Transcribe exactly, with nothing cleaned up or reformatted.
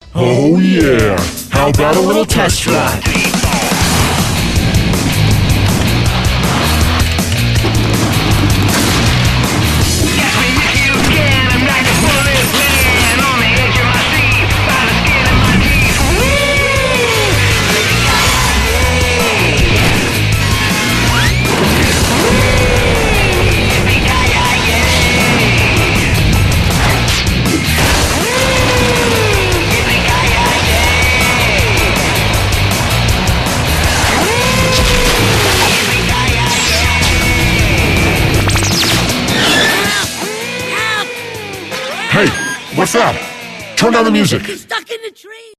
Oh yeah, how about a little test drive? Hey, what's that? Turn down the music. He's stuck in the tree.